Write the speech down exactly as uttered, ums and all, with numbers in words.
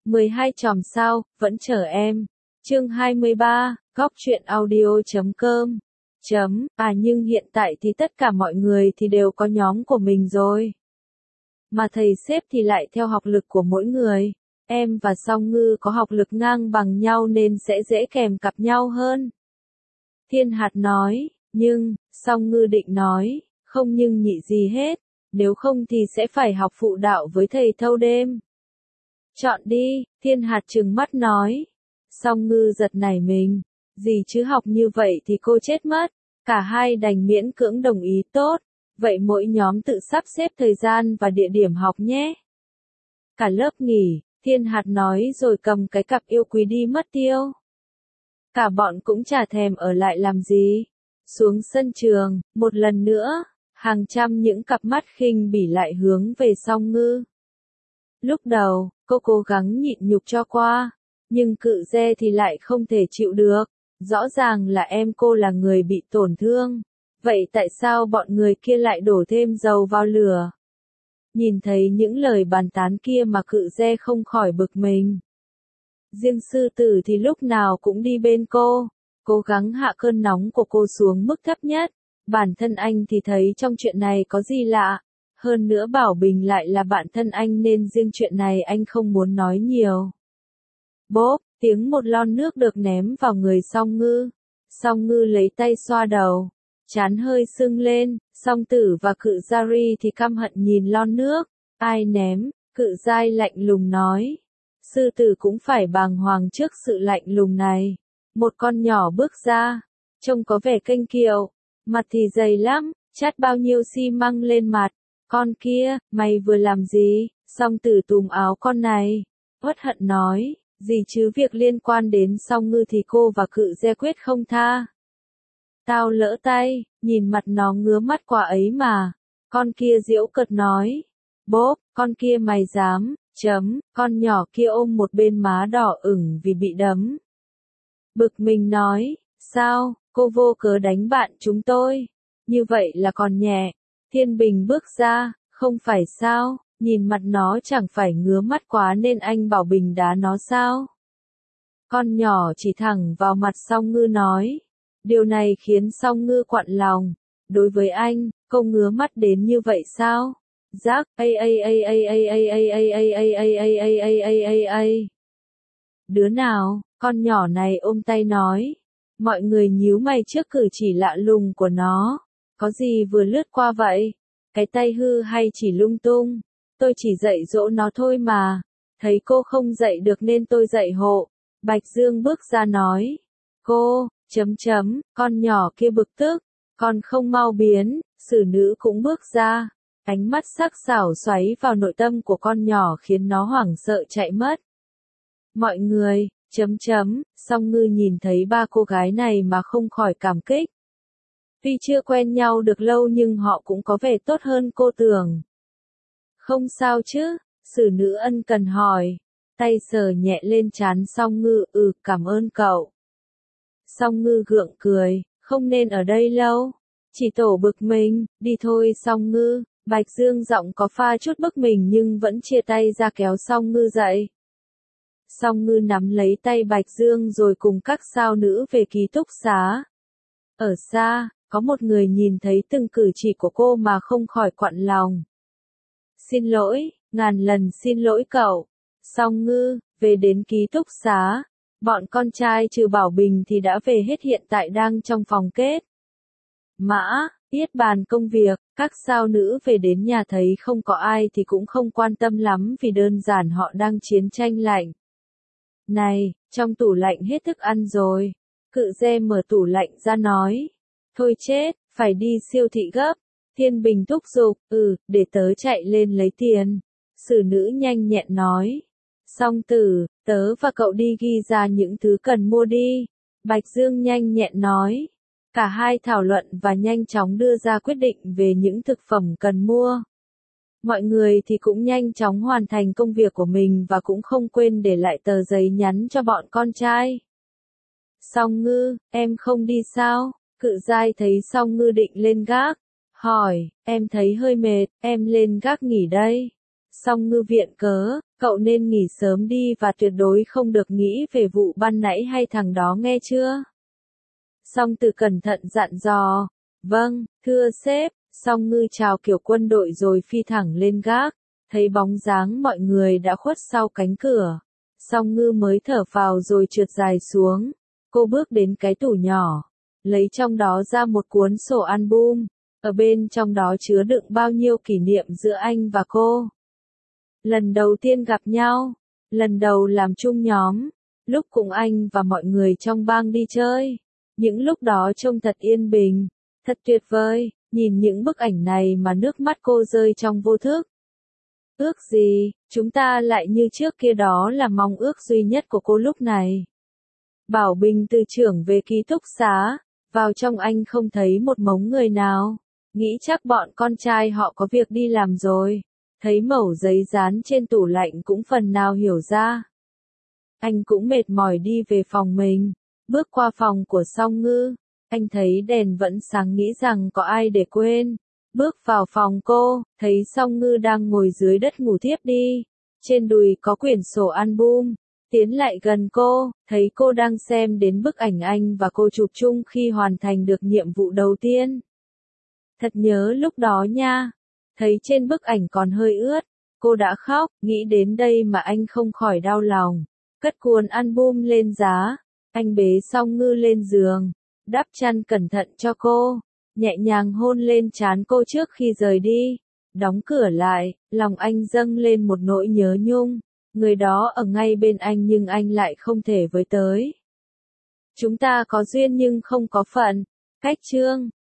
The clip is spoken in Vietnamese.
mười hai chòm sao, vẫn chờ em. Chương hai mươi ba, góc truyện audio chấm com. Chấm, à nhưng hiện tại thì tất cả mọi người thì đều có nhóm của mình rồi. Mà thầy sếp thì lại theo học lực của mỗi người. Em và Song Ngư có học lực ngang bằng nhau nên sẽ dễ kèm cặp nhau hơn. Thiên Hạt nói, nhưng, Song Ngư định nói, không nhưng nhị gì hết, nếu không thì sẽ phải học phụ đạo với thầy thâu đêm. Chọn đi, Thiên Hạt trừng mắt nói. Song Ngư giật nảy mình, gì chứ học như vậy thì cô chết mất. Cả hai đành miễn cưỡng đồng ý tốt, vậy mỗi nhóm tự sắp xếp thời gian và địa điểm học nhé. Cả lớp nghỉ, Thiên Hạt nói rồi cầm cái cặp yêu quý đi mất tiêu. Cả bọn cũng chả thèm ở lại làm gì. Xuống sân trường, một lần nữa, hàng trăm những cặp mắt khinh bỉ lại hướng về Song Ngư. Lúc đầu, cô cố gắng nhịn nhục cho qua, nhưng Cự Dê thì lại không thể chịu được. Rõ ràng là em cô là người bị tổn thương. Vậy tại sao bọn người kia lại đổ thêm dầu vào lửa? Nhìn thấy những lời bàn tán kia mà Cự Dê không khỏi bực mình. Riêng sư tử thì lúc nào cũng đi bên cô, cố gắng hạ cơn nóng của cô xuống mức thấp nhất. Bản thân anh thì thấy trong chuyện này có gì lạ. Hơn nữa Bảo Bình lại là bạn thân anh nên riêng chuyện này anh không muốn nói nhiều. Bốp, tiếng một lon nước được ném vào người Song Ngư. Song Ngư lấy tay xoa đầu, trán hơi sưng lên. Song Tử và Cự Giai thì căm hận nhìn lon nước. Ai ném? Cự Giai lạnh lùng nói. Sư tử cũng phải bàng hoàng trước sự lạnh lùng này. Một con nhỏ bước ra, trông có vẻ kênh kiệu, mặt thì dày lắm, chát bao nhiêu xi măng lên mặt. Con kia, mày vừa làm gì? Song Tử túm áo con này, uất hận nói. Gì chứ việc liên quan đến Song Ngư thì cô và Cự Dê quyết không tha. Tao lỡ tay, nhìn mặt nó ngứa mắt quá ấy mà. Con kia giễu cợt nói. Bốp, con kia mày dám, chấm, con nhỏ kia ôm một bên má đỏ ửng vì bị đấm. Bực mình nói, sao, cô vô cớ đánh bạn chúng tôi. Như vậy là còn nhẹ. Thiên Bình bước ra, không phải sao. Nhìn mặt nó chẳng phải ngứa mắt quá nên anh bảo Bình đá nó sao? Con nhỏ chỉ thẳng vào mặt Song Ngư nói. Điều này khiến Song Ngư quặn lòng. Đối với anh, cô ngứa mắt đến như vậy sao? Giác, a a a a a a a a a a a a a a a. Đứa nào? Con nhỏ này ôm tay nói. Mọi người nhíu mày trước cử chỉ lạ lùng của nó. Có gì vừa lướt qua vậy? Cái tay hư hay chỉ lung tung? Tôi chỉ dạy dỗ nó thôi mà. Thấy cô không dạy được nên tôi dạy hộ. Bạch Dương bước ra nói. Cô, chấm chấm, con nhỏ kia bực tức. Còn không mau biến, xử nữ cũng bước ra. Ánh mắt sắc sảo xoáy vào nội tâm của con nhỏ khiến nó hoảng sợ chạy mất. Mọi người, chấm chấm, Song Ngư nhìn thấy ba cô gái này mà không khỏi cảm kích. Tuy chưa quen nhau được lâu nhưng họ cũng có vẻ tốt hơn cô tưởng. Không sao chứ, xử nữ ân cần hỏi. Tay sờ nhẹ lên trán Song Ngư, ừ, cảm ơn cậu. Song Ngư gượng cười, không nên ở đây lâu. Chỉ tổ bực mình, đi thôi Song Ngư. Bạch Dương giọng có pha chút bức mình nhưng vẫn chia tay ra kéo Song Ngư dậy. Song Ngư nắm lấy tay Bạch Dương rồi cùng các sao nữ về ký túc xá. Ở xa, có một người nhìn thấy từng cử chỉ của cô mà không khỏi quặn lòng. Xin lỗi, ngàn lần xin lỗi cậu. Song Ngư, về đến ký túc xá. Bọn con trai trừ Bảo Bình thì đã về hết, hiện tại đang trong phòng kết. Mã, Tiết bàn công việc, các sao nữ về đến nhà thấy không có ai thì cũng không quan tâm lắm vì đơn giản họ đang chiến tranh lạnh. Này, trong tủ lạnh hết thức ăn rồi. Cự Dê mở tủ lạnh ra nói. Thôi chết, phải đi siêu thị gấp. Thiên Bình thúc giục, ừ, để tớ chạy lên lấy tiền. Xử nữ nhanh nhẹn nói. Song Tử, tớ và cậu đi ghi ra những thứ cần mua đi. Bạch Dương nhanh nhẹn nói. Cả hai thảo luận và nhanh chóng đưa ra quyết định về những thực phẩm cần mua. Mọi người thì cũng nhanh chóng hoàn thành công việc của mình và cũng không quên để lại tờ giấy nhắn cho bọn con trai. Song Ngư, em không đi sao? Cự Giai thấy Song Ngư định lên gác. Hỏi, em thấy hơi mệt, em lên gác nghỉ đây. Song Ngư viện cớ, Cậu nên nghỉ sớm đi và tuyệt đối không được nghĩ về vụ ban nãy hay thằng đó nghe chưa? Song Từ cẩn thận dặn dò. Vâng, thưa sếp. Song Ngư chào kiểu quân đội rồi phi thẳng lên gác. Thấy bóng dáng mọi người đã khuất sau cánh cửa. Song Ngư mới thở phào rồi trượt dài xuống. Cô bước đến cái tủ nhỏ, lấy trong đó ra một cuốn sổ album. Ở bên trong đó chứa đựng bao nhiêu kỷ niệm giữa anh và cô. Lần đầu tiên gặp nhau, lần đầu làm chung nhóm, lúc cùng anh và mọi người trong bang đi chơi. Những lúc đó trông thật yên bình, thật tuyệt vời, nhìn những bức ảnh này mà nước mắt cô rơi trong vô thức. Ước gì, chúng ta lại như trước kia, đó là mong ước duy nhất của cô lúc này. Bảo Bình từ trưởng về ký túc xá, vào trong anh không thấy một mống người nào. Nghĩ chắc bọn con trai họ có việc đi làm rồi. Thấy mẩu giấy dán trên tủ lạnh cũng phần nào hiểu ra. Anh cũng mệt mỏi đi về phòng mình. Bước qua phòng của Song Ngư, anh thấy đèn vẫn sáng, nghĩ rằng có ai để quên. Bước vào phòng cô, thấy Song Ngư đang ngồi dưới đất ngủ thiếp đi. Trên đùi có quyển sổ album. Tiến lại gần cô, thấy cô đang xem đến bức ảnh anh và cô chụp chung khi hoàn thành được nhiệm vụ đầu tiên. Thật nhớ lúc đó nha. Thấy trên bức ảnh còn hơi ướt, cô đã khóc, nghĩ đến đây mà anh không khỏi đau lòng. Cất cuốn album lên giá, anh bế Song Ngư lên giường, đắp chăn cẩn thận cho cô, nhẹ nhàng hôn lên trán cô trước khi rời đi. Đóng cửa lại, lòng anh dâng lên một nỗi nhớ nhung. Người đó ở ngay bên anh nhưng anh lại không thể với tới. Chúng ta có duyên nhưng không có phận. Cách chương